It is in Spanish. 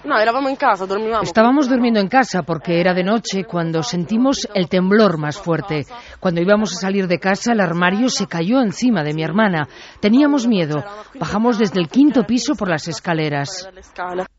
No, eravamo en casa, dormivamo. Estábamos durmiendo en casa porque era de noche cuando sentimos el temblor más fuerte. Cuando íbamos a salir de casa, el armario se cayó encima de mi hermana. Teníamos miedo. Bajamos desde el 5.º piso por las escaleras.